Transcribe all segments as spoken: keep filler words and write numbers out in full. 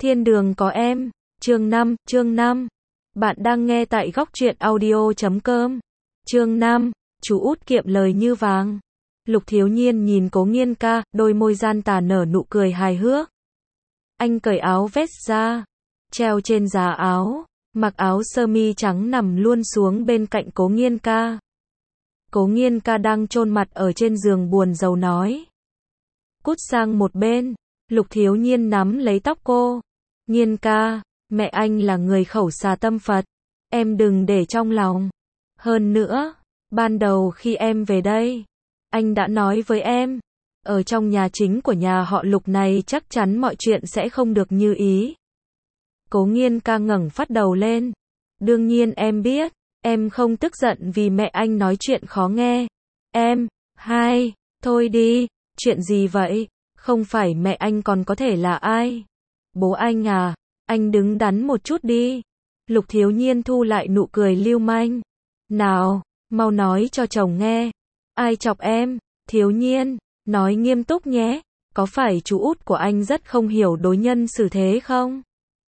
Thiên đường có em, chương năm, chương năm. Bạn đang nghe tại góc truyện audio chấm com. Chương năm, chú út kiệm lời như vàng. Lục Thiếu Nhiên nhìn Cố Nghiên ca, đôi môi gian tà nở nụ cười hài hước. Anh cởi áo vest ra, treo trên giá áo, mặc áo sơ mi trắng nằm luôn xuống bên cạnh Cố Nghiên ca. Cố Nghiên ca đang chôn mặt ở trên giường buồn rầu nói. Cút sang một bên, Lục Thiếu Nhiên nắm lấy tóc cô. Nhiên ca, mẹ anh là người khẩu xà tâm Phật, em đừng để trong lòng. Hơn nữa, ban đầu khi em về đây, anh đã nói với em, ở trong nhà chính của nhà họ Lục này chắc chắn mọi chuyện sẽ không được như ý. Cố Nghiên ca ngẩng phát đầu lên. Đương nhiên em biết, em không tức giận vì mẹ anh nói chuyện khó nghe. Em, hai, thôi đi, chuyện gì vậy? Không phải mẹ anh còn có thể là ai? Bố anh à, anh đứng đắn một chút đi. Lục Thiếu Nhiên thu lại nụ cười lưu manh. Nào, mau nói cho chồng nghe. Ai chọc em? Thiếu Nhiên, nói nghiêm túc nhé. Có phải chú út của anh rất không hiểu đối nhân xử thế không?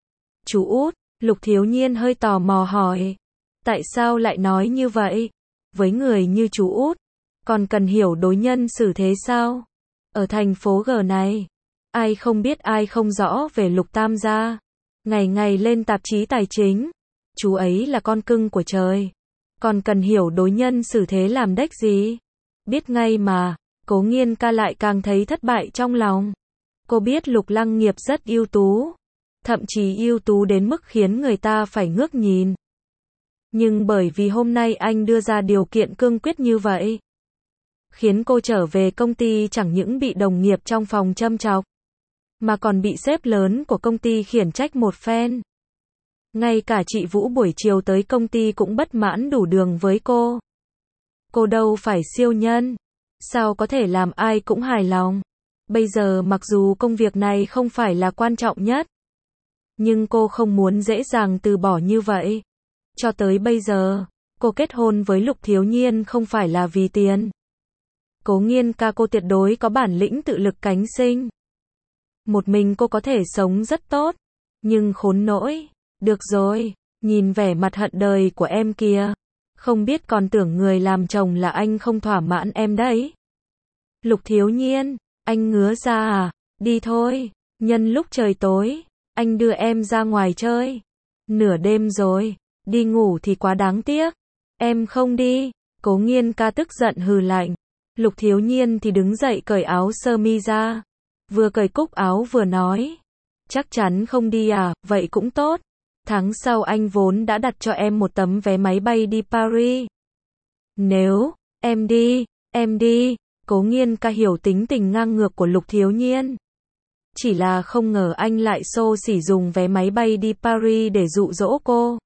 Chú út, Lục Thiếu Nhiên hơi tò mò hỏi. Tại sao lại nói như vậy? Với người như chú út, còn cần hiểu đối nhân xử thế sao? Ở thành phố G này, ai không biết ai không rõ về Lục Tam gia. Ngày ngày lên tạp chí tài chính, chú ấy là con cưng của trời. Còn cần hiểu đối nhân xử thế làm đếch gì? Biết ngay mà. Cố Nghiên ca lại càng thấy thất bại trong lòng. Cô biết Lục Lăng Nghiệp rất ưu tú, thậm chí ưu tú đến mức khiến người ta phải ngước nhìn. Nhưng bởi vì hôm nay anh đưa ra điều kiện cương quyết như vậy, khiến cô trở về công ty chẳng những bị đồng nghiệp trong phòng châm chọc, mà còn bị sếp lớn của công ty khiển trách một phen. Ngay cả chị Vũ buổi chiều tới công ty cũng bất mãn đủ đường với cô. Cô đâu phải siêu nhân, sao có thể làm ai cũng hài lòng. Bây giờ mặc dù công việc này không phải là quan trọng nhất, nhưng cô không muốn dễ dàng từ bỏ như vậy. Cho tới bây giờ, cô kết hôn với Lục Thiếu Nhiên không phải là vì tiền. Cố Nghiên ca cô tuyệt đối có bản lĩnh tự lực cánh sinh. Một mình cô có thể sống rất tốt, nhưng khốn nỗi. Được rồi, nhìn vẻ mặt hận đời của em kìa. Không biết còn tưởng người làm chồng là anh không thỏa mãn em đấy. Lục Thiếu Nhiên, anh ngứa ra à? Đi thôi, nhân lúc trời tối, anh đưa em ra ngoài chơi. Nửa đêm rồi, đi ngủ thì quá đáng tiếc. Em không đi. Cố Nghiên ca tức giận hừ lạnh. Lục Thiếu Nhiên thì đứng dậy cởi áo sơ mi ra. Vừa cởi cúc áo vừa nói. Chắc chắn không đi à, vậy cũng tốt. Tháng sau anh vốn đã đặt cho em một tấm vé máy bay đi Paris. Nếu, em đi, em đi. Cố Nghiên ca hiểu tính tình ngang ngược của Lục Thiếu Nhiên. Chỉ là không ngờ anh lại xô xỉ dùng vé máy bay đi Paris để dụ dỗ cô.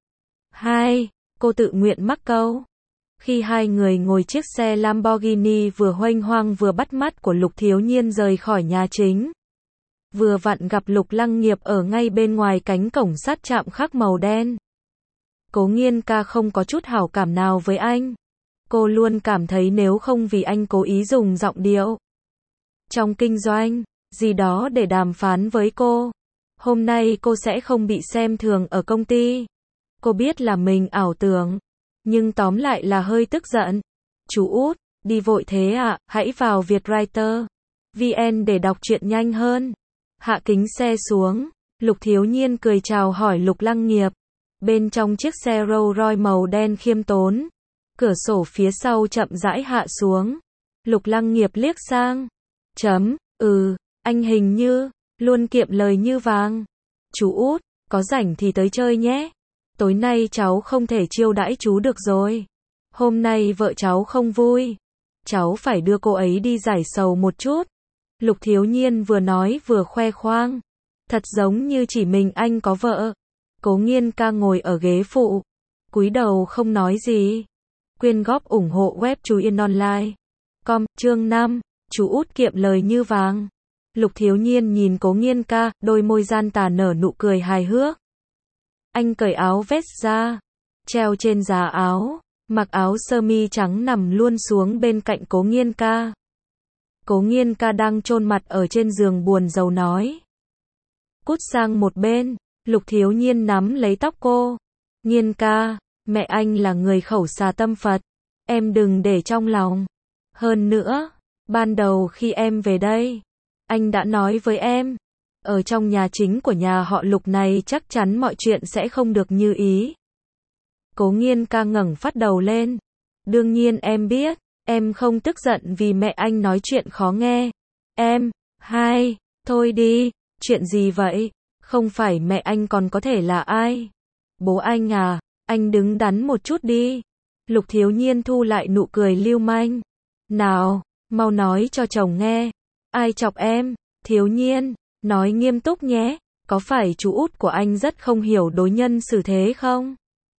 Hai, cô tự nguyện mắc câu. Khi hai người ngồi chiếc xe Lamborghini vừa huênh hoang vừa bắt mắt của Lục Thiếu Nhiên rời khỏi nhà chính, vừa vặn gặp Lục Lăng Nghiệp ở ngay bên ngoài cánh cổng sắt chạm khắc màu đen. Cố Nghiên ca không có chút hảo cảm nào với anh. Cô luôn cảm thấy nếu không vì anh cố ý dùng giọng điệu trong kinh doanh gì đó để đàm phán với cô, hôm nay cô sẽ không bị xem thường ở công ty. Cô biết là mình ảo tưởng, nhưng tóm lại là hơi tức giận. Chú út, đi vội thế à? Hãy vào Vietwriter vê en để đọc truyện nhanh hơn. Hạ kính xe xuống, Lục Thiếu Nhiên cười chào hỏi Lục Lăng Nghiệp. Bên trong chiếc xe Rolls Royce màu đen khiêm tốn, cửa sổ phía sau chậm rãi hạ xuống. Lục Lăng Nghiệp liếc sang. Chấm, ừ, anh hình như luôn kiệm lời như vàng. Chú út, có rảnh thì tới chơi nhé. Tối nay cháu không thể chiêu đãi chú được rồi. Hôm nay vợ cháu không vui. Cháu phải đưa cô ấy đi giải sầu một chút. Lục Thiếu Nhiên vừa nói vừa khoe khoang. Thật giống như chỉ mình anh có vợ. Cố Nghiên ca ngồi ở ghế phụ, cúi đầu không nói gì. Quyên góp ủng hộ web Chú Yên Online. Com, chương năm, chú út kiệm lời như vàng. Lục Thiếu Nhiên nhìn Cố Nghiên ca, đôi môi gian tà nở nụ cười hài hước. Anh cởi áo vest ra, treo trên giá áo, mặc áo sơ mi trắng nằm luôn xuống bên cạnh Cố Nghiên ca. Cố Nghiên ca đang chôn mặt ở trên giường buồn rầu nói. Cút sang một bên, Lục Thiếu Nhiên nắm lấy tóc cô. Nhiên ca, mẹ anh là người khẩu xà tâm Phật. Em đừng để trong lòng. Hơn nữa, ban đầu khi em về đây, anh đã nói với em, ở trong nhà chính của nhà họ Lục này chắc chắn mọi chuyện sẽ không được như ý. Cố Nghiên ca ngẩng phát đầu lên. Đương nhiên em biết, em không tức giận vì mẹ anh nói chuyện khó nghe. Em, hai, thôi đi, chuyện gì vậy? Không phải mẹ anh còn có thể là ai? Bố anh à, anh đứng đắn một chút đi. Lục Thiếu Nhiên thu lại nụ cười lưu manh. Nào, mau nói cho chồng nghe. Ai chọc em? Thiếu Nhiên, nói nghiêm túc nhé. Có phải chú út của anh rất không hiểu đối nhân xử thế không?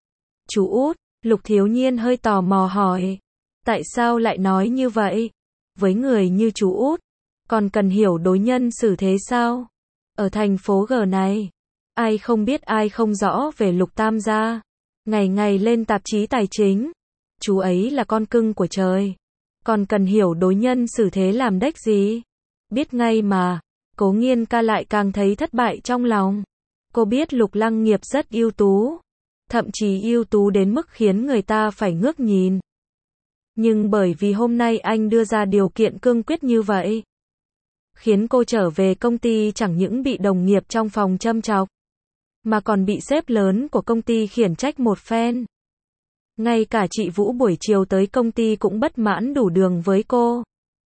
Chú út, Lục Thiếu Nhiên hơi tò mò hỏi. Tại sao lại nói như vậy? Với người như chú út, còn cần hiểu đối nhân xử thế sao? Ở thành phố G này, ai không biết ai không rõ về Lục Tam gia. Ngày ngày lên tạp chí tài chính. Chú ấy là con cưng của trời. Còn cần hiểu đối nhân xử thế làm đếch gì? Biết ngay mà. Cố Nghiên ca lại càng thấy thất bại trong lòng. Cô biết Lục Lăng Nghiệp rất ưu tú. Thậm chí ưu tú đến mức khiến người ta phải ngước nhìn. Nhưng bởi vì hôm nay anh đưa ra điều kiện cương quyết như vậy, khiến cô trở về công ty chẳng những bị đồng nghiệp trong phòng châm chọc, mà còn bị sếp lớn của công ty khiển trách một phen. Ngay cả chị Vũ buổi chiều tới công ty cũng bất mãn đủ đường với cô.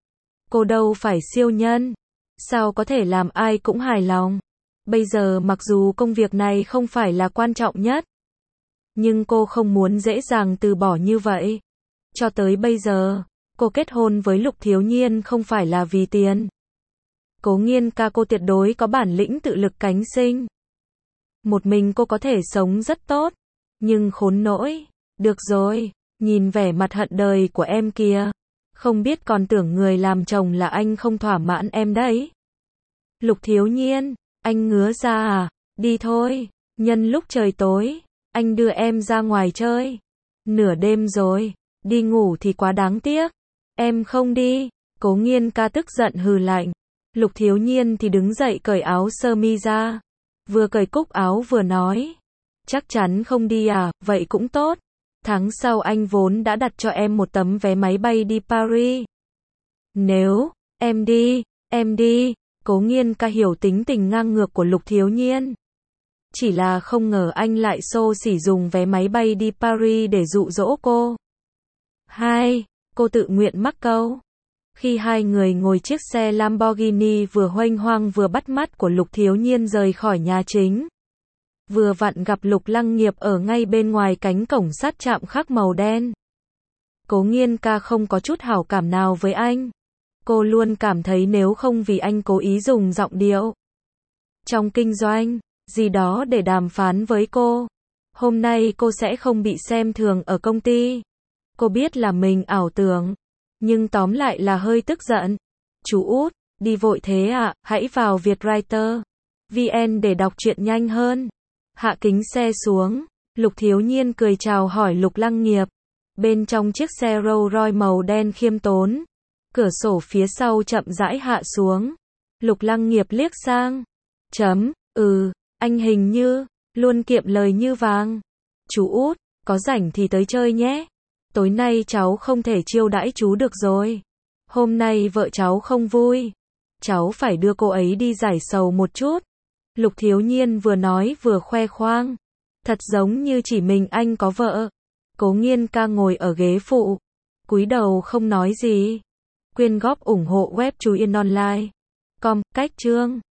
Cô đâu phải siêu nhân, sao có thể làm ai cũng hài lòng. Bây giờ mặc dù công việc này không phải là quan trọng nhất, nhưng cô không muốn dễ dàng từ bỏ như vậy. Cho tới bây giờ, cô kết hôn với Lục Thiếu Nhiên không phải là vì tiền. Cố Nghiên ca cô tuyệt đối có bản lĩnh tự lực cánh sinh. Một mình cô có thể sống rất tốt, nhưng khốn nỗi. Được rồi, nhìn vẻ mặt hận đời của em kìa. Không biết còn tưởng người làm chồng là anh không thỏa mãn em đấy. Lục Thiếu Nhiên, anh ngứa ra à? Đi thôi, nhân lúc trời tối, anh đưa em ra ngoài chơi. Nửa đêm rồi, đi ngủ thì quá đáng tiếc. Em không đi. Cố Nghiên ca tức giận hừ lạnh. Lục Thiếu Nhiên thì đứng dậy cởi áo sơ mi ra. Vừa cởi cúc áo vừa nói. Chắc chắn không đi à, vậy cũng tốt. Tháng sau anh vốn đã đặt cho em một tấm vé máy bay đi Paris. Nếu, em đi, em đi. Cố Nghiên ca hiểu tính tình ngang ngược của Lục Thiếu Nhiên. Chỉ là không ngờ anh lại xô xỉ dùng vé máy bay đi Paris để dụ dỗ cô. Hai, cô tự nguyện mắc câu. Khi hai người ngồi chiếc xe Lamborghini vừa huênh hoang vừa bắt mắt của Lục Thiếu Nhiên rời khỏi nhà chính, vừa vặn gặp Lục Lăng Nghiệp ở ngay bên ngoài cánh cổng sắt chạm khắc màu đen. Cố Nghiên ca không có chút hảo cảm nào với anh. Cô luôn cảm thấy nếu không vì anh cố ý dùng giọng điệu trong kinh doanh gì đó để đàm phán với cô, hôm nay cô sẽ không bị xem thường ở công ty. Cô biết là mình ảo tưởng, nhưng tóm lại là hơi tức giận. Chú út, đi vội thế ạ, à? Hãy vào Vietwriter vê en để đọc truyện nhanh hơn. Hạ kính xe xuống, Lục Thiếu Nhiên cười chào hỏi Lục Lăng Nghiệp. Bên trong chiếc xe Rolls Royce màu đen khiêm tốn, cửa sổ phía sau chậm rãi hạ xuống. Lục Lăng Nghiệp liếc sang. Chấm, ừ, anh hình như luôn kiệm lời như vàng. Chú út, có rảnh thì tới chơi nhé. Tối nay cháu không thể chiêu đãi chú được rồi. Hôm nay vợ cháu không vui. Cháu phải đưa cô ấy đi giải sầu một chút. Lục Thiếu Nhiên vừa nói vừa khoe khoang. Thật giống như chỉ mình anh có vợ. Cố Nghiên ca ngồi ở ghế phụ, cúi đầu không nói gì. Quyên góp ủng hộ web Chú Yên Online. Com, cách chương.